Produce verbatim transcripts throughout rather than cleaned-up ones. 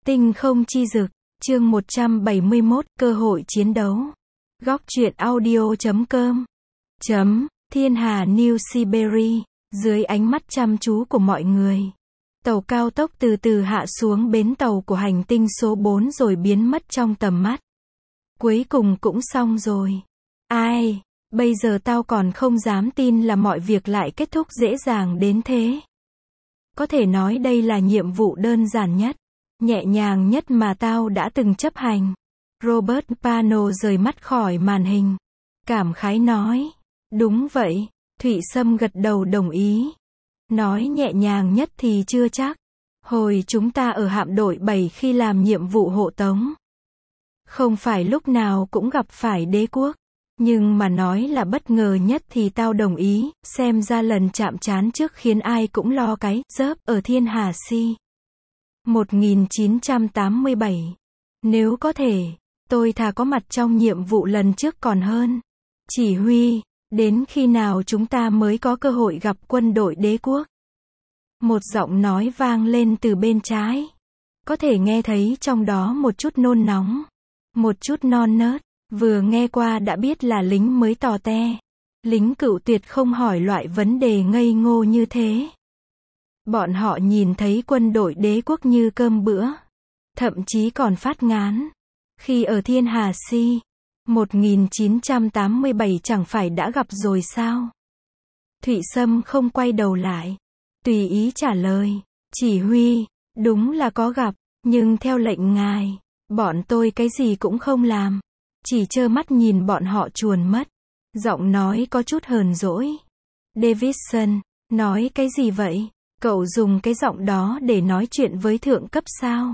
Tinh không chi dực, chương một trăm bảy mươi mốt, cơ hội chiến đấu. Góc truyện audio chấm com. Chấm, Thiên Hà New Siberia, dưới ánh mắt chăm chú của mọi người. Tàu cao tốc từ từ hạ xuống bến tàu của hành tinh số bốn rồi biến mất trong tầm mắt. Cuối cùng cũng xong rồi. Ai, bây giờ tao còn không dám tin là mọi việc lại kết thúc dễ dàng đến thế. Có thể nói đây là nhiệm vụ đơn giản nhất, nhẹ nhàng nhất mà tao đã từng chấp hành. Robert Pano rời mắt khỏi màn hình. Cảm khái nói. Đúng vậy, Thụy Sâm gật đầu đồng ý. Nói nhẹ nhàng nhất thì chưa chắc. Hồi chúng ta ở hạm đội bảy khi làm nhiệm vụ hộ tống. Không phải lúc nào cũng gặp phải đế quốc. Nhưng mà nói là bất ngờ nhất thì tao đồng ý, xem ra lần chạm trán trước khiến ai cũng lo cái dớp ở Thiên Hà Si. một nghìn chín trăm tám mươi bảy. Nếu có thể, tôi thà có mặt trong nhiệm vụ lần trước còn hơn. Chỉ huy, đến khi nào chúng ta mới có cơ hội gặp quân đội đế quốc? Một giọng nói vang lên từ bên trái. Có thể nghe thấy trong đó một chút nôn nóng, một chút non nớt. Vừa nghe qua đã biết là lính mới tò te. Lính cựu tuyệt không hỏi loại vấn đề ngây ngô như thế. Bọn họ nhìn thấy quân đội đế quốc như cơm bữa. Thậm chí còn phát ngán. Khi ở Thiên Hà Si, một nghìn chín trăm tám mươi bảy chẳng phải đã gặp rồi sao? Thụy Sâm không quay đầu lại. Tùy ý trả lời. Chỉ huy, đúng là có gặp, nhưng theo lệnh ngài, bọn tôi cái gì cũng không làm. Chỉ trơ mắt nhìn bọn họ chuồn mất. Giọng nói có chút hờn dỗi. Davidson, nói cái gì vậy? Cậu dùng cái giọng đó để nói chuyện với thượng cấp sao?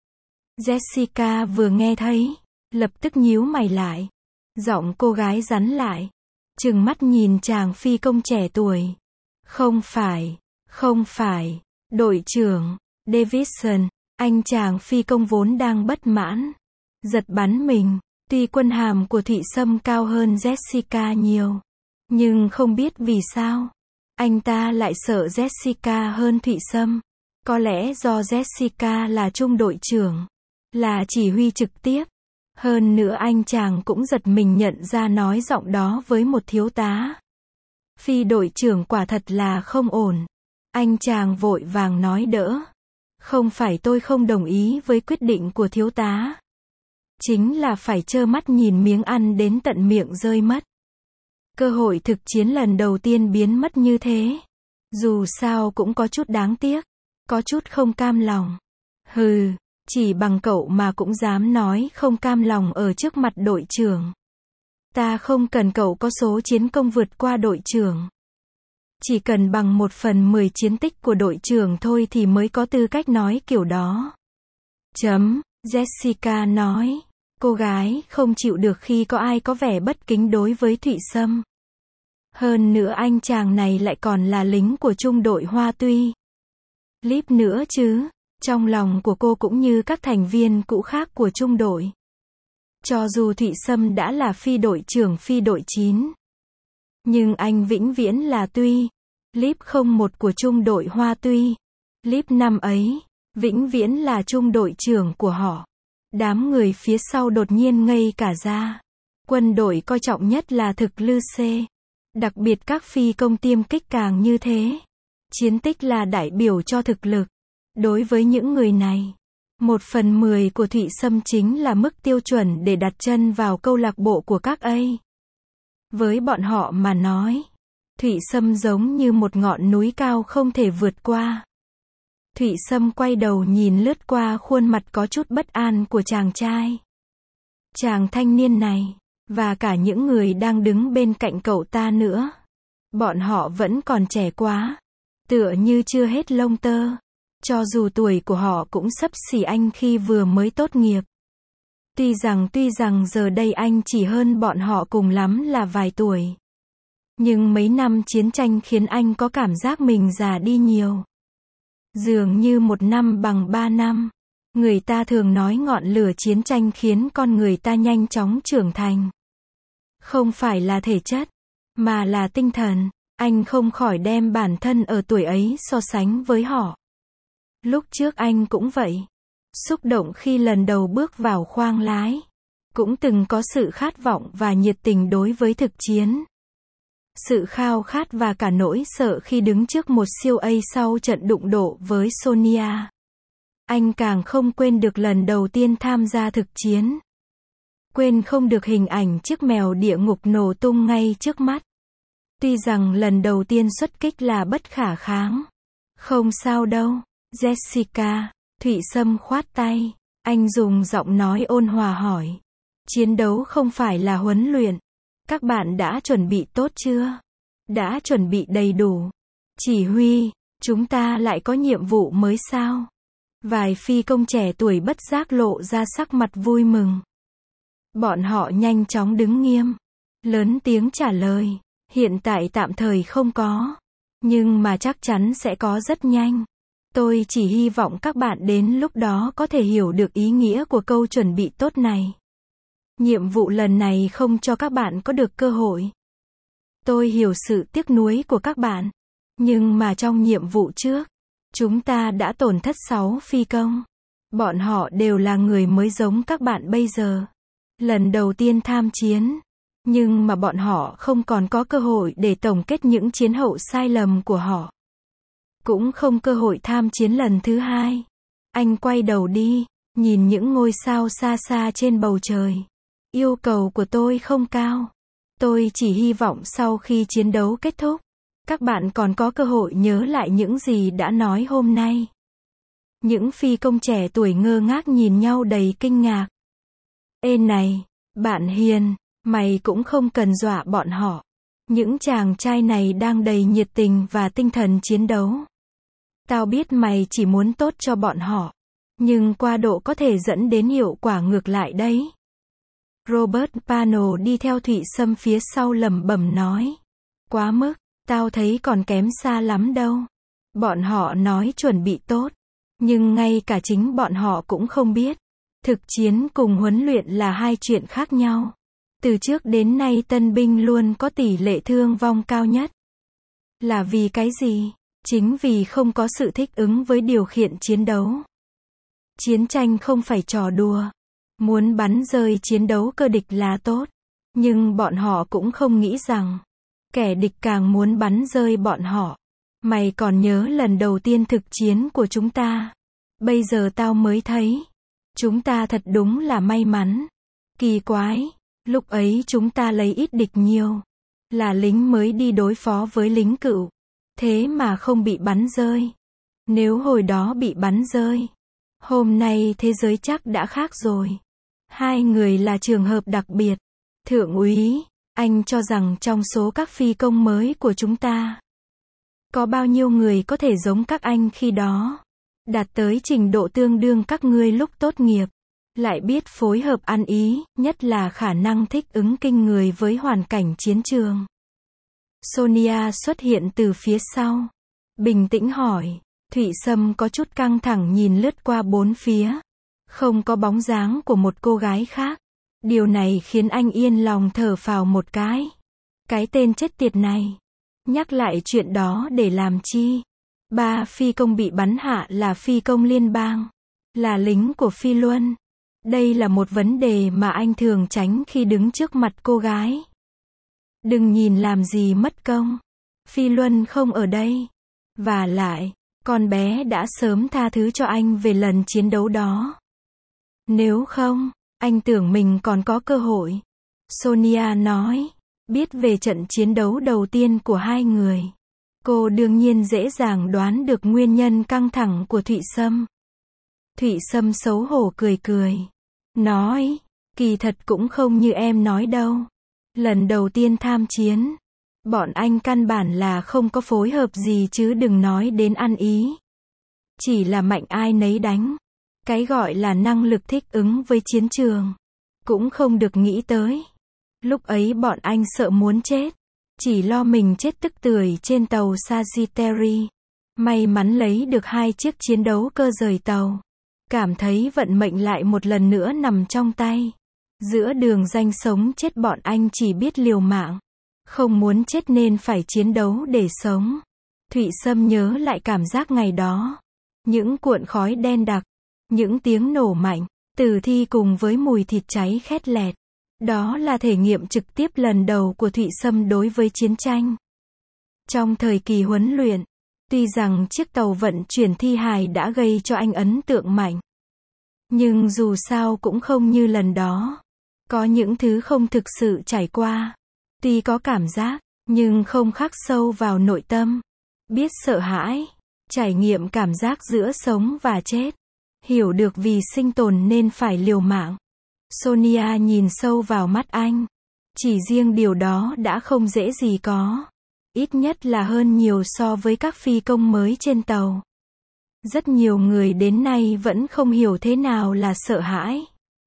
Jessica vừa nghe thấy, lập tức nhíu mày lại. Giọng cô gái rắn lại. Trừng mắt nhìn chàng phi công trẻ tuổi. Không phải, không phải, đội trưởng, Davidson, anh chàng phi công vốn đang bất mãn. Giật bắn mình. Tuy quân hàm của Thụy Sâm cao hơn Jessica nhiều, nhưng không biết vì sao, anh ta lại sợ Jessica hơn Thụy Sâm. Có lẽ do Jessica là trung đội trưởng, là chỉ huy trực tiếp. Hơn nữa anh chàng cũng giật mình nhận ra nói giọng đó với một thiếu tá. Phi đội trưởng quả thật là không ổn. Anh chàng vội vàng nói đỡ. Không phải tôi không đồng ý với quyết định của thiếu tá. Chính là phải trơ mắt nhìn miếng ăn đến tận miệng rơi mất. Cơ hội thực chiến lần đầu tiên biến mất như thế. Dù sao cũng có chút đáng tiếc. Có chút không cam lòng. Hừ, chỉ bằng cậu mà cũng dám nói không cam lòng ở trước mặt đội trưởng. Ta không cần cậu có số chiến công vượt qua đội trưởng. Chỉ cần bằng một phần mười chiến tích của đội trưởng thôi thì mới có tư cách nói kiểu đó. Chấm, Jessica nói. Cô gái không chịu được khi có ai có vẻ bất kính đối với Thụy Sâm. Hơn nữa anh chàng này lại còn là lính của trung đội Hoa Tuy. Líp nữa chứ, trong lòng của cô cũng như các thành viên cũ khác của trung đội. Cho dù Thụy Sâm đã là phi đội trưởng phi đội chín. Nhưng anh vĩnh viễn là Tuy. Líp không một của trung đội Hoa Tuy. Líp năm ấy, vĩnh viễn là trung đội trưởng của họ. Đám người phía sau đột nhiên ngây cả ra. Quân đội coi trọng nhất là thực lư xê. Đặc biệt các phi công tiêm kích càng như thế. Chiến tích là đại biểu cho thực lực. Đối với những người này, một phần mười của Thụy Sâm chính là mức tiêu chuẩn để đặt chân vào câu lạc bộ của các A. Với bọn họ mà nói, Thụy Sâm giống như một ngọn núi cao không thể vượt qua. Thụy Sâm quay đầu nhìn lướt qua khuôn mặt có chút bất an của chàng trai. Chàng thanh niên này, và cả những người đang đứng bên cạnh cậu ta nữa. Bọn họ vẫn còn trẻ quá. Tựa như chưa hết lông tơ. Cho dù tuổi của họ cũng xấp xỉ anh khi vừa mới tốt nghiệp. Tuy rằng tuy rằng giờ đây anh chỉ hơn bọn họ cùng lắm là vài tuổi. Nhưng mấy năm chiến tranh khiến anh có cảm giác mình già đi nhiều. Dường như một năm bằng ba năm. Người ta thường nói ngọn lửa chiến tranh khiến con người ta nhanh chóng trưởng thành. Không phải là thể chất, mà là tinh thần. Anh không khỏi đem bản thân ở tuổi ấy so sánh với họ. Lúc trước anh cũng vậy. xúc động khi lần đầu bước vào khoang lái. Cũng từng có sự khát vọng và nhiệt tình đối với thực chiến. Sự khao khát và cả nỗi sợ khi đứng trước một siêu A sau trận đụng độ với Sonia. Anh càng không quên được lần đầu tiên tham gia thực chiến. Quên không được hình ảnh chiếc mèo địa ngục nổ tung ngay trước mắt. Tuy rằng lần đầu tiên xuất kích là bất khả kháng. Không sao đâu, Jessica. Thụy Sâm khoát tay. Anh dùng giọng nói ôn hòa hỏi. Chiến đấu không phải là huấn luyện. Các bạn đã chuẩn bị tốt chưa? Đã chuẩn bị đầy đủ. Chỉ huy, chúng ta lại có nhiệm vụ mới sao? Vài phi công trẻ tuổi bất giác lộ ra sắc mặt vui mừng. Bọn họ nhanh chóng đứng nghiêm. Lớn tiếng trả lời. Hiện tại tạm thời không có. Nhưng mà chắc chắn sẽ có rất nhanh. Tôi chỉ hy vọng các bạn đến lúc đó có thể hiểu được ý nghĩa của câu chuẩn bị tốt này. Nhiệm vụ lần này không cho các bạn có được cơ hội. Tôi hiểu sự tiếc nuối của các bạn. Nhưng mà trong nhiệm vụ trước, chúng ta đã tổn thất sáu phi công. Bọn họ đều là người mới giống các bạn bây giờ. Lần đầu tiên tham chiến. Nhưng mà bọn họ không còn có cơ hội để tổng kết những chiến hậu sai lầm của họ. Cũng không cơ hội tham chiến lần thứ hai. Anh quay đầu đi, nhìn những ngôi sao xa xa trên bầu trời. Yêu cầu của tôi không cao. Tôi chỉ hy vọng sau khi chiến đấu kết thúc, các bạn còn có cơ hội nhớ lại những gì đã nói hôm nay. Những phi công trẻ tuổi ngơ ngác nhìn nhau đầy kinh ngạc. Ê này, bạn Hiền, mày cũng không cần dọa bọn họ. Những chàng trai này đang đầy nhiệt tình và tinh thần chiến đấu. Tao biết mày chỉ muốn tốt cho bọn họ. Nhưng qua độ có thể dẫn đến hiệu quả ngược lại đấy. Robert Pano đi theo Thụy Sâm phía sau lẩm bẩm nói. Quá mức, tao thấy còn kém xa lắm đâu. Bọn họ nói chuẩn bị tốt. Nhưng ngay cả chính bọn họ cũng không biết. Thực chiến cùng huấn luyện là hai chuyện khác nhau. Từ trước đến nay tân binh luôn có tỷ lệ thương vong cao nhất. Là vì cái gì? Chính vì không có sự thích ứng với điều khiển chiến đấu. Chiến tranh không phải trò đùa. Muốn bắn rơi chiến đấu cơ địch là tốt. Nhưng bọn họ cũng không nghĩ rằng kẻ địch càng muốn bắn rơi bọn họ. Mày còn nhớ lần đầu tiên thực chiến của chúng ta? Bây giờ tao mới thấy. Chúng ta thật đúng là may mắn. Kỳ quái. Lúc ấy chúng ta lấy ít địch nhiều. Là lính mới đi đối phó với lính cựu. Thế mà không bị bắn rơi. Nếu hồi đó bị bắn rơi, hôm nay thế giới chắc đã khác rồi. Hai người là trường hợp đặc biệt. Thượng úy, anh cho rằng trong số các phi công mới của chúng ta, có bao nhiêu người có thể giống các anh khi đó, đạt tới trình độ tương đương các ngươi lúc tốt nghiệp, lại biết phối hợp ăn ý, nhất là khả năng thích ứng kinh người với hoàn cảnh chiến trường. Sonia xuất hiện từ phía sau. Bình tĩnh hỏi. Thụy Sâm có chút căng thẳng nhìn lướt qua bốn phía. Không có bóng dáng của một cô gái khác. Điều này khiến anh yên lòng thở phào một cái. Cái tên chết tiệt này. Nhắc lại chuyện đó để làm chi? Ba phi công bị bắn hạ là phi công liên bang. Là lính của Phi Luân. Đây là một vấn đề mà anh thường tránh khi đứng trước mặt cô gái. Đừng nhìn làm gì mất công. Phi Luân không ở đây. Và lại, con bé đã sớm tha thứ cho anh về lần chiến đấu đó. Nếu không, anh tưởng mình còn có cơ hội. Sonia nói, biết về trận chiến đấu đầu tiên của hai người. Cô đương nhiên dễ dàng đoán được nguyên nhân căng thẳng của Thụy Sâm. Thụy Sâm xấu hổ cười cười. Nói, kỳ thật cũng không như em nói đâu. Lần đầu tiên tham chiến, bọn anh căn bản là không có phối hợp gì chứ đừng nói đến ăn ý. Chỉ là mạnh ai nấy đánh. Cái gọi là năng lực thích ứng với chiến trường, cũng không được nghĩ tới. Lúc ấy bọn anh sợ muốn chết. Chỉ lo mình chết tức tưởi trên tàu Sagittarius. May mắn lấy được hai chiếc chiến đấu cơ rời tàu. Cảm thấy vận mệnh lại một lần nữa nằm trong tay. Giữa đường ranh sống chết bọn anh chỉ biết liều mạng. Không muốn chết nên phải chiến đấu để sống. Thụy Sâm nhớ lại cảm giác ngày đó. Những cuộn khói đen đặc. Những tiếng nổ mạnh, tử thi cùng với mùi thịt cháy khét lẹt. Đó là thể nghiệm trực tiếp lần đầu của Thụy Sâm đối với chiến tranh. Trong thời kỳ huấn luyện, tuy rằng chiếc tàu vận chuyển thi hài đã gây cho anh ấn tượng mạnh, nhưng dù sao cũng không như lần đó. Có những thứ không thực sự trải qua. Tuy có cảm giác, nhưng không khắc sâu vào nội tâm. Biết sợ hãi, trải nghiệm cảm giác giữa sống và chết. Hiểu được vì sinh tồn nên phải liều mạng. Sonia nhìn sâu vào mắt anh. Chỉ riêng điều đó đã không dễ gì có. Ít nhất là hơn nhiều so với các phi công mới trên tàu. Rất nhiều người đến nay vẫn không hiểu thế nào là sợ hãi.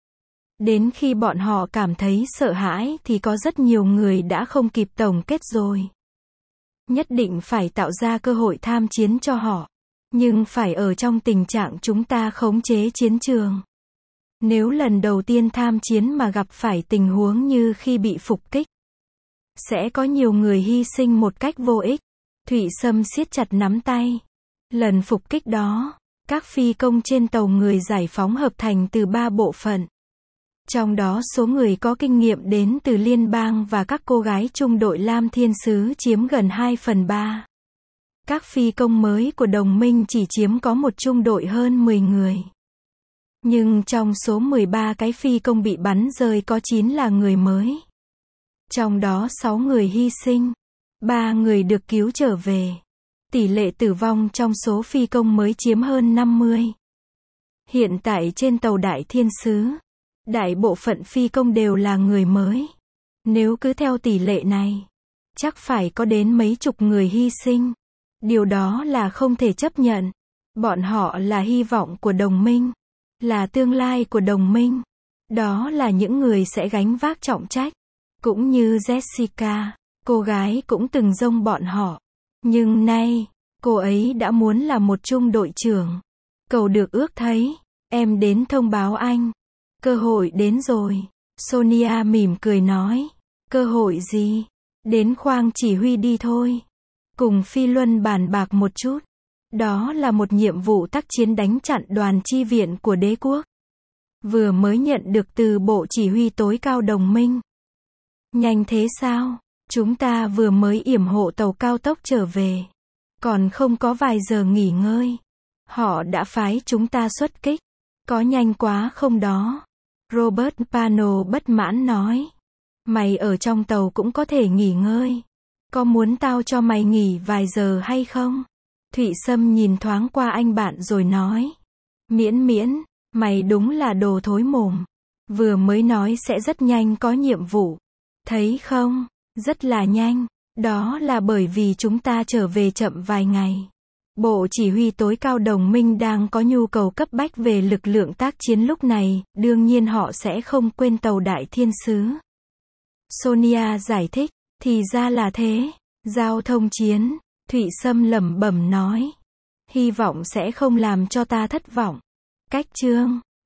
Đến khi bọn họ cảm thấy sợ hãi thì có rất nhiều người đã không kịp tổng kết rồi. Nhất định phải tạo ra cơ hội tham chiến cho họ. Nhưng phải ở trong tình trạng chúng ta khống chế chiến trường. Nếu lần đầu tiên tham chiến mà gặp phải tình huống như khi bị phục kích, sẽ có nhiều người hy sinh một cách vô ích. Thụy Sâm siết chặt nắm tay. Lần phục kích đó, các phi công trên tàu người giải phóng hợp thành từ ba bộ phận. Trong đó số người có kinh nghiệm đến từ liên bang và các cô gái trung đội Lam Thiên Sứ chiếm gần hai phần ba. Các phi công mới của đồng minh chỉ chiếm có một trung đội hơn mười người. Nhưng trong số mười ba cái phi công bị bắn rơi có chín là người mới. Trong đó sáu người hy sinh, ba người được cứu trở về. Tỷ lệ tử vong trong số phi công mới chiếm hơn năm mươi. Hiện tại trên tàu Đại Thiên Sứ, đại bộ phận phi công đều là người mới. Nếu cứ theo tỷ lệ này, chắc phải có đến mấy chục người hy sinh. Điều đó là không thể chấp nhận. Bọn họ là hy vọng của đồng minh, là tương lai của đồng minh. Đó là những người sẽ gánh vác trọng trách. Cũng như Jessica, cô gái cũng từng dông bọn họ. Nhưng nay, cô ấy đã muốn là một trung đội trưởng. Cầu được ước thấy, em đến thông báo anh. Cơ hội đến rồi. Sonia mỉm cười nói. Cơ hội gì? Đến khoang chỉ huy đi thôi. Cùng Phi Luân bàn bạc một chút. Đó là một nhiệm vụ tác chiến đánh chặn đoàn chi viện của đế quốc. Vừa mới nhận được từ bộ chỉ huy tối cao đồng minh. Nhanh thế sao? Chúng ta vừa mới yểm hộ tàu cao tốc trở về. Còn không có vài giờ nghỉ ngơi. Họ đã phái chúng ta xuất kích. Có nhanh quá không đó? Robert Pano bất mãn nói. Mày ở trong tàu cũng có thể nghỉ ngơi. Có muốn tao cho mày nghỉ vài giờ hay không? Thụy Sâm nhìn thoáng qua anh bạn rồi nói. Miễn miễn, mày đúng là đồ thối mồm. Vừa mới nói sẽ rất nhanh có nhiệm vụ. Thấy không? Rất là nhanh. Đó là bởi vì chúng ta trở về chậm vài ngày. Bộ chỉ huy tối cao đồng minh đang có nhu cầu cấp bách về lực lượng tác chiến lúc này, đương nhiên họ sẽ không quên tàu Đại Thiên Sứ. Sonia giải thích, thì ra là thế. Giao thông chiến, Thụy Sâm lẩm bẩm nói. Hy vọng sẽ không làm cho ta thất vọng. Cách chương